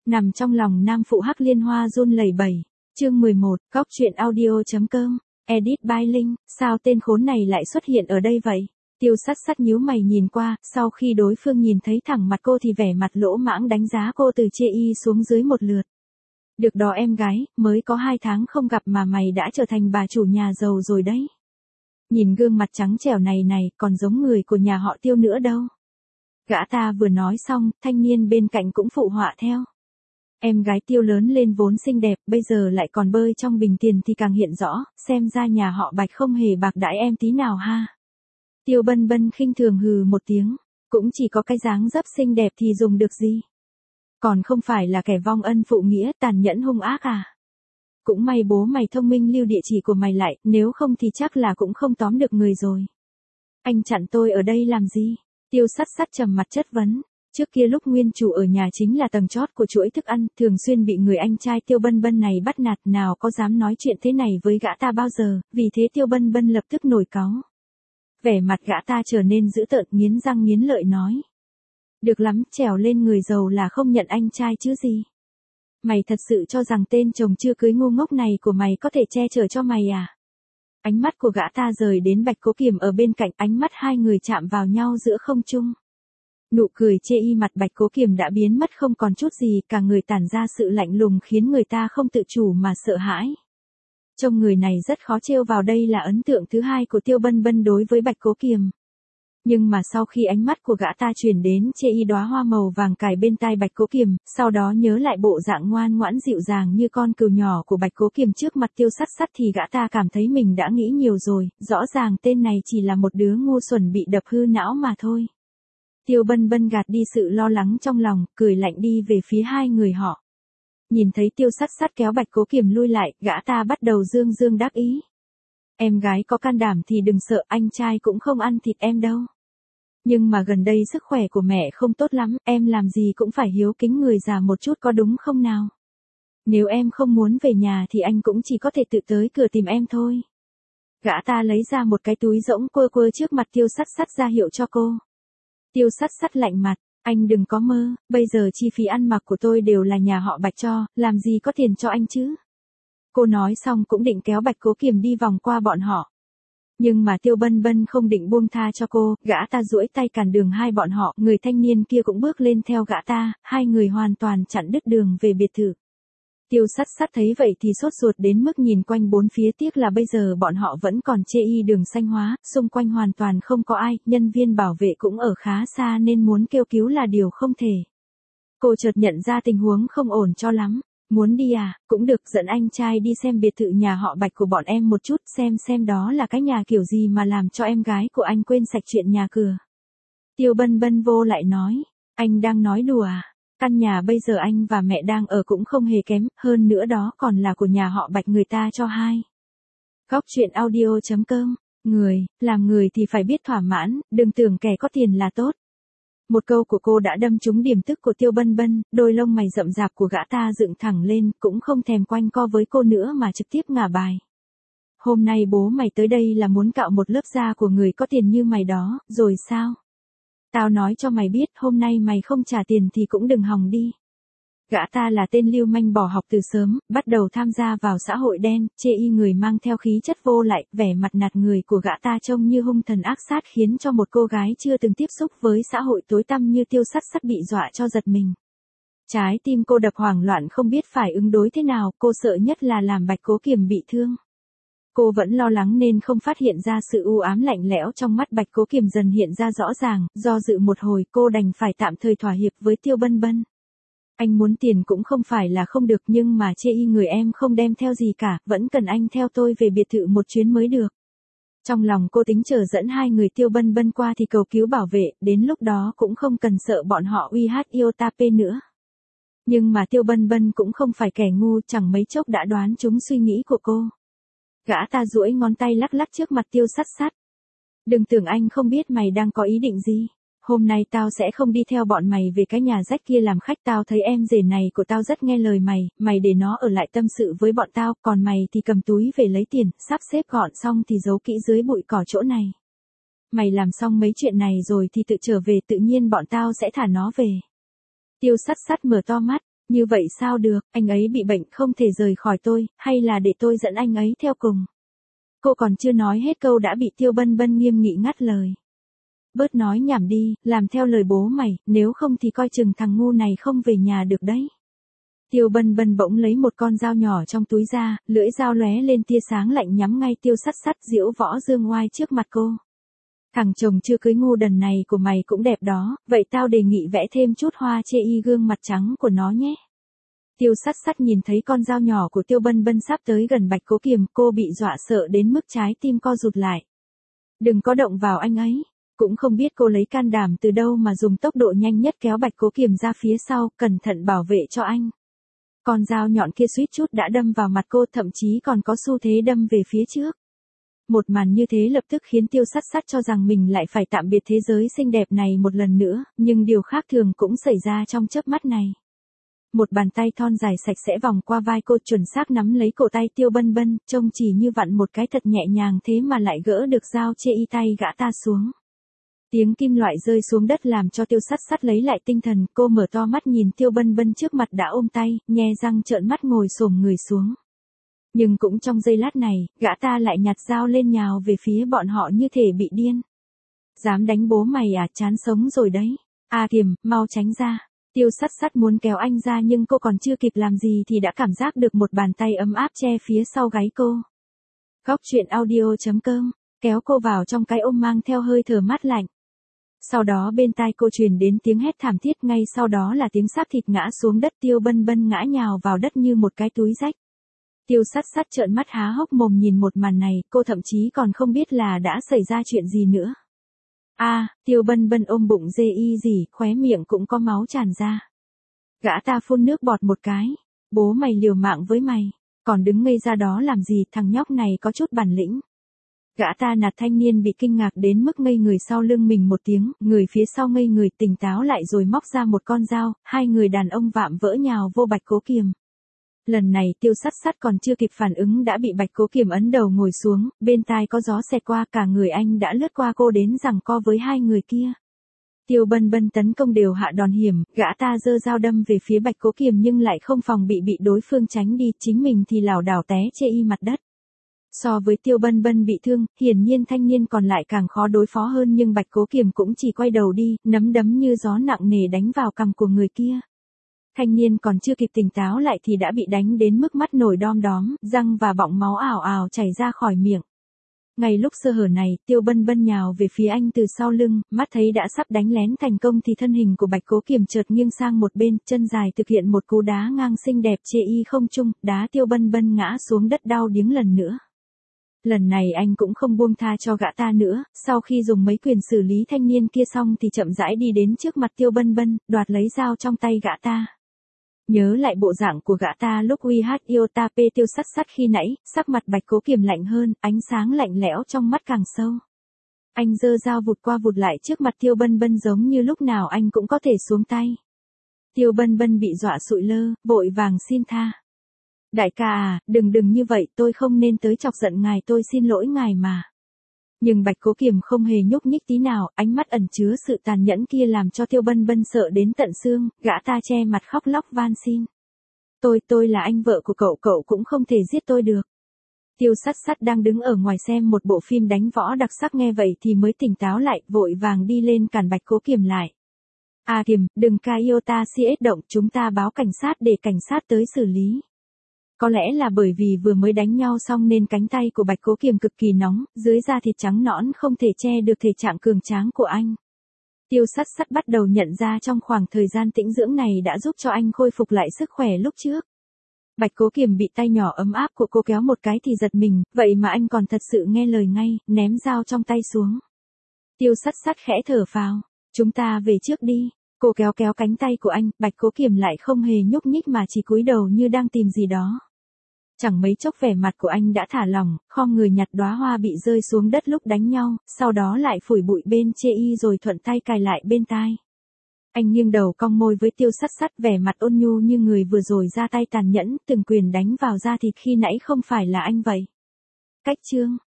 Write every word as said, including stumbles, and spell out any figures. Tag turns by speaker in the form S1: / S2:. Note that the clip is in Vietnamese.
S1: Nằm trong lòng nam phụ Hắc Liên Hoa run lẩy bẩy. Chương mười một, góc truyện audio.com, edit by Linh, sao tên khốn này lại xuất hiện ở đây vậy? Tiêu Sắt Sắt nhíu mày nhìn qua, sau khi đối phương nhìn thấy thẳng mặt cô thì vẻ mặt lỗ mãng đánh giá cô từ chê y xuống dưới một lượt. Được đó em gái, mới có hai tháng không gặp mà mày đã trở thành bà chủ nhà giàu rồi đấy. Nhìn gương mặt trắng trẻo này này, còn giống người của nhà họ Tiêu nữa đâu. Gã ta vừa nói xong, thanh niên bên cạnh cũng phụ họa theo. Em gái Tiêu lớn lên vốn xinh đẹp, bây giờ lại còn bơi trong bình tiền thì càng hiện rõ, xem ra nhà họ Bạch không hề bạc đãi em tí nào ha. Tiêu Bân Bân khinh thường hừ một tiếng, cũng chỉ có cái dáng dấp xinh đẹp thì dùng được gì. Còn không phải là kẻ vong ân phụ nghĩa, tàn nhẫn hung ác à. Cũng may bố mày thông minh lưu địa chỉ của mày lại, nếu không thì chắc là cũng không tóm được người rồi. Anh chặn tôi ở đây làm gì? Tiêu Sắt Sắt trầm mặt chất vấn. Trước kia lúc nguyên chủ ở nhà chính là tầng chót của chuỗi thức ăn, thường xuyên bị người anh trai Tiêu Bân Bân này bắt nạt, nào có dám nói chuyện thế này với gã ta bao giờ, vì thế Tiêu Bân Bân lập tức nổi cáu. Vẻ mặt gã ta trở nên dữ tợn, nghiến răng nghiến lợi nói. Được lắm, trèo lên người giàu là không nhận anh trai chứ gì. Mày thật sự cho rằng tên chồng chưa cưới ngu ngốc này của mày có thể che chở cho mày à? Ánh mắt của gã ta rời đến Bạch Cố Kiềm ở bên cạnh, ánh mắt hai người chạm vào nhau giữa không trung. Nụ cười chê y mặt Bạch Cố Kiềm đã biến mất không còn chút gì, cả người tản ra sự lạnh lùng khiến người ta không tự chủ mà sợ hãi. Trông người này rất khó trêu vào, đây là ấn tượng thứ hai của Tiêu Bân Bân đối với Bạch Cố Kiềm. Nhưng mà sau khi ánh mắt của gã ta chuyển đến chê y đóa hoa màu vàng cài bên tai Bạch Cố Kiềm, sau đó nhớ lại bộ dạng ngoan ngoãn dịu dàng như con cừu nhỏ của Bạch Cố Kiềm trước mặt Tiêu Sắt Sắt thì gã ta cảm thấy mình đã nghĩ nhiều rồi, rõ ràng tên này chỉ là một đứa ngu xuẩn bị đập hư não mà thôi. Tiêu Bân Bân gạt đi sự lo lắng trong lòng, cười lạnh đi về phía hai người họ. Nhìn thấy Tiêu Sắt Sắt kéo Bạch Cố Kiềm lui lại, gã ta bắt đầu dương dương đắc ý. Em gái có can đảm thì đừng sợ, anh trai cũng không ăn thịt em đâu. Nhưng mà gần đây sức khỏe của mẹ không tốt lắm, em làm gì cũng phải hiếu kính người già một chút có đúng không nào? Nếu em không muốn về nhà thì anh cũng chỉ có thể tự tới cửa tìm em thôi. Gã ta lấy ra một cái túi rỗng quơ quơ trước mặt Tiêu Sắt Sắt ra hiệu cho cô. Tiêu Sắt Sắt lạnh mặt, anh đừng có mơ, bây giờ chi phí ăn mặc của tôi đều là nhà họ Bạch cho, làm gì có tiền cho anh chứ? Cô nói xong cũng định kéo Bạch Cố Kiềm đi vòng qua bọn họ. Nhưng mà Tiêu Bân Bân không định buông tha cho cô, gã ta duỗi tay cản đường hai bọn họ, người thanh niên kia cũng bước lên theo gã ta, hai người hoàn toàn chặn đứt đường về biệt thự. Tiêu Sắt Sắt thấy vậy thì sốt ruột đến mức nhìn quanh bốn phía, tiếc là bây giờ bọn họ vẫn còn chê y đường xanh hóa, xung quanh hoàn toàn không có ai, nhân viên bảo vệ cũng ở khá xa nên muốn kêu cứu là điều không thể. Cô chợt nhận ra tình huống không ổn cho lắm. Muốn đi à, cũng được, dẫn anh trai đi xem biệt thự nhà họ Bạch của bọn em một chút, xem xem đó là cái nhà kiểu gì mà làm cho em gái của anh quên sạch chuyện nhà cửa. Tiêu Bân Bân vô lại nói, anh đang nói đùa à? Căn nhà bây giờ anh và mẹ đang ở cũng không hề kém, hơn nữa đó còn là của nhà họ Bạch người ta cho hai. Góc truyện audio.com, người, làm người thì phải biết thỏa mãn, đừng tưởng kẻ có tiền là tốt. Một câu của cô đã đâm trúng điểm tức của Tiêu Bân Bân, đôi lông mày rậm rạp của gã ta dựng thẳng lên, cũng không thèm quanh co với cô nữa mà trực tiếp ngả bài. Hôm nay bố mày tới đây là muốn cạo một lớp da của người có tiền như mày đó, rồi sao? Tao nói cho mày biết, hôm nay mày không trả tiền thì cũng đừng hòng đi. Gã ta là tên lưu manh bỏ học từ sớm, bắt đầu tham gia vào xã hội đen, chê y người mang theo khí chất vô lại, vẻ mặt nạt người của gã ta trông như hung thần ác sát khiến cho một cô gái chưa từng tiếp xúc với xã hội tối tăm như Tiêu Sắt Sắt bị dọa cho giật mình. Trái tim cô đập hoảng loạn không biết phải ứng đối thế nào, cô sợ nhất là làm Bạch Cố Kiềm bị thương. Cô vẫn lo lắng nên không phát hiện ra sự u ám lạnh lẽo trong mắt Bạch Cố Kiềm dần hiện ra rõ ràng, do dự một hồi cô đành phải tạm thời thỏa hiệp với Tiêu Bân Bân. Anh muốn tiền cũng không phải là không được, nhưng mà chê y người em không đem theo gì cả, vẫn cần anh theo tôi về biệt thự một chuyến mới được. Trong lòng cô tính chờ dẫn hai người Tiêu Bân Bân qua thì cầu cứu bảo vệ, đến lúc đó cũng không cần sợ bọn họ uy hát yêu ta pê nữa. Nhưng mà Tiêu Bân Bân cũng không phải kẻ ngu, chẳng mấy chốc đã đoán trúng suy nghĩ của cô. Gã ta duỗi ngón tay lắc lắc trước mặt Tiêu Sắt Sắt. Đừng tưởng anh không biết mày đang có ý định gì. Hôm nay tao sẽ không đi theo bọn mày về cái nhà rách kia làm khách, tao thấy em rể này của tao rất nghe lời mày, mày để nó ở lại tâm sự với bọn tao, còn mày thì cầm túi về lấy tiền, sắp xếp gọn xong thì giấu kỹ dưới bụi cỏ chỗ này. Mày làm xong mấy chuyện này rồi thì tự trở về, tự nhiên bọn tao sẽ thả nó về. Tiêu Sắt Sắt mở to mắt, Như vậy sao được, anh ấy bị bệnh không thể rời khỏi tôi, hay là để tôi dẫn anh ấy theo cùng. Cô còn chưa nói hết câu đã bị Tiêu Bân Bân nghiêm nghị ngắt lời. Bớt nói nhảm đi, làm theo lời bố mày, nếu không thì coi chừng thằng ngu này không về nhà được đấy. Tiêu Bân Bân bỗng lấy một con dao nhỏ trong túi ra, lưỡi dao lóe lên tia sáng lạnh nhắm ngay Tiêu Sắt Sắt diễu võ dương oai trước mặt cô. Thằng chồng chưa cưới ngu đần này của mày cũng đẹp đó, vậy tao đề nghị vẽ thêm chút hoa chê y gương mặt trắng của nó nhé. Tiêu Sắt Sắt nhìn thấy con dao nhỏ của Tiêu Bân Bân sắp tới gần Bạch Cố Kiềm, cô bị dọa sợ đến mức trái tim co rụt lại. Đừng có động vào anh ấy. Cũng không biết cô lấy can đảm từ đâu mà dùng tốc độ nhanh nhất kéo Bạch Cố Kiềm ra phía sau, cẩn thận bảo vệ cho anh. Con dao nhọn kia suýt chút đã đâm vào mặt cô, thậm chí còn có xu thế đâm về phía trước. Một màn như thế lập tức khiến Tiêu Sắt Sắt cho rằng mình lại phải tạm biệt thế giới xinh đẹp này một lần nữa, nhưng điều khác thường cũng xảy ra trong chớp mắt này. Một bàn tay thon dài sạch sẽ vòng qua vai cô, chuẩn xác nắm lấy cổ tay Tiêu Bân Bân, trông chỉ như vặn một cái thật nhẹ nhàng, thế mà lại gỡ được dao chê y tay gã ta xuống. Tiếng kim loại rơi xuống đất làm cho Tiêu Sắt Sắt lấy lại tinh thần, cô mở to mắt nhìn Tiêu Bân Bân trước mặt đã ôm tay, nhe răng trợn mắt ngồi xổm người xuống. Nhưng cũng trong giây lát này, gã ta lại nhặt dao lên nhào về phía bọn họ như thể bị điên. Dám đánh bố mày à, chán sống rồi đấy. A Kiềm, mau tránh ra. Tiêu Sắt Sắt muốn kéo anh ra nhưng cô còn chưa kịp làm gì thì đã cảm giác được một bàn tay ấm áp che phía sau gáy cô. Góc truyện audio chấm com, kéo cô vào trong cái ôm mang theo hơi thở mát lạnh. Sau đó bên tai cô truyền đến tiếng hét thảm thiết, ngay sau đó là tiếng xác thịt ngã xuống đất, Tiêu Bân Bân ngã nhào vào đất như một cái túi rách. Tiêu Sắt Sắt trợn mắt há hốc mồm nhìn một màn này, cô thậm chí còn không biết là đã xảy ra chuyện gì nữa. A, à, Tiêu Bân Bân ôm bụng dê y gì, khóe miệng cũng có máu tràn ra. Gã ta phun nước bọt một cái. Bố mày liều mạng với mày, còn đứng ngây ra đó làm gì, thằng nhóc này có chút bản lĩnh. Gã ta nạt thanh niên bị kinh ngạc đến mức ngây người sau lưng mình một tiếng, người phía sau ngây người tỉnh táo lại rồi móc ra một con dao, hai người đàn ông vạm vỡ nhào vô Bạch Cố Kiềm. Lần này Tiêu Sắt Sắt còn chưa kịp phản ứng đã bị Bạch Cố Kiềm ấn đầu ngồi xuống, bên tai có gió xẹt qua, cả người anh đã lướt qua cô đến giằng co với hai người kia. Tiêu Bân Bân tấn công đều hạ đòn hiểm, gã ta giơ dao đâm về phía Bạch Cố Kiềm nhưng lại không phòng bị bị đối phương tránh đi, chính mình thì lảo đảo té chê y mặt đất. So với Tiêu Bân Bân bị thương, hiển nhiên thanh niên còn lại càng khó đối phó hơn, nhưng Bạch Cố Kiềm cũng chỉ quay đầu đi, nắm đấm như gió nặng nề đánh vào cằm của người kia. Thanh niên còn chưa kịp tỉnh táo lại thì đã bị đánh đến mức mắt nổi đom đóm, răng và bọng máu ảo ảo chảy ra khỏi miệng. Ngay lúc sơ hở này, Tiêu Bân Bân nhào về phía anh từ sau lưng, mắt thấy đã sắp đánh lén thành công thì thân hình của Bạch Cố Kiềm chợt nghiêng sang một bên, chân dài thực hiện một cú đá ngang xinh đẹp chê y không trung, đá Tiêu Bân Bân ngã xuống đất đau điếng lần nữa. Lần này anh cũng không buông tha cho gã ta nữa, sau khi dùng mấy quyền xử lý thanh niên kia xong thì chậm rãi đi đến trước mặt Tiêu Bân Bân, đoạt lấy dao trong tay gã ta. Nhớ lại bộ dạng của gã ta lúc uy hát yêu ta pê Tiêu Sắt Sắt khi nãy, sắc mặt Bạch Cố Kiềm lạnh hơn, ánh sáng lạnh lẽo trong mắt càng sâu. Anh giơ dao vụt qua vụt lại trước mặt Tiêu Bân Bân giống như lúc nào anh cũng có thể xuống tay. Tiêu Bân Bân bị dọa sụi lơ, vội vàng xin tha. Đại ca à, đừng đừng như vậy, tôi không nên tới chọc giận ngài, tôi xin lỗi ngài mà. Nhưng Bạch Cố Kiềm không hề nhúc nhích tí nào, ánh mắt ẩn chứa sự tàn nhẫn kia làm cho Tiêu Bân Bân sợ đến tận xương, gã ta che mặt khóc lóc van xin. Tôi, tôi là anh vợ của cậu, cậu cũng không thể giết tôi được. Tiêu Sắt Sắt đang đứng ở ngoài xem một bộ phim đánh võ đặc sắc nghe vậy thì mới tỉnh táo lại, vội vàng đi lên cản Bạch Cố Kiềm lại. À Kiềm, đừng ca yêu ta si ết động, chúng ta báo cảnh sát để cảnh sát tới xử lý. Có lẽ là bởi vì vừa mới đánh nhau xong nên cánh tay của Bạch Cố Kiềm cực kỳ nóng, dưới da thịt trắng nõn không thể che được thể trạng cường tráng của anh. Tiêu Sắt Sắt bắt đầu nhận ra trong khoảng thời gian tĩnh dưỡng này đã giúp cho anh khôi phục lại sức khỏe lúc trước. Bạch Cố Kiềm bị tay nhỏ ấm áp của cô kéo một cái thì giật mình, vậy mà anh còn thật sự nghe lời ngay, ném dao trong tay xuống. Tiêu Sắt Sắt khẽ thở phào, chúng ta về trước đi. Cô kéo kéo cánh tay của anh, Bạch Cố Kiềm lại không hề nhúc nhích mà chỉ cúi đầu như đang tìm gì đó. Chẳng mấy chốc vẻ mặt của anh đã thả lỏng, khom người nhặt đóa hoa bị rơi xuống đất lúc đánh nhau, sau đó lại phủi bụi bên chê y rồi thuận tay cài lại bên tai. Anh nghiêng đầu cong môi với Tiêu Sắt Sắt, vẻ mặt ôn nhu như người vừa rồi ra tay tàn nhẫn, từng quyền đánh vào da thịt khi nãy không phải là anh vậy. Cách chương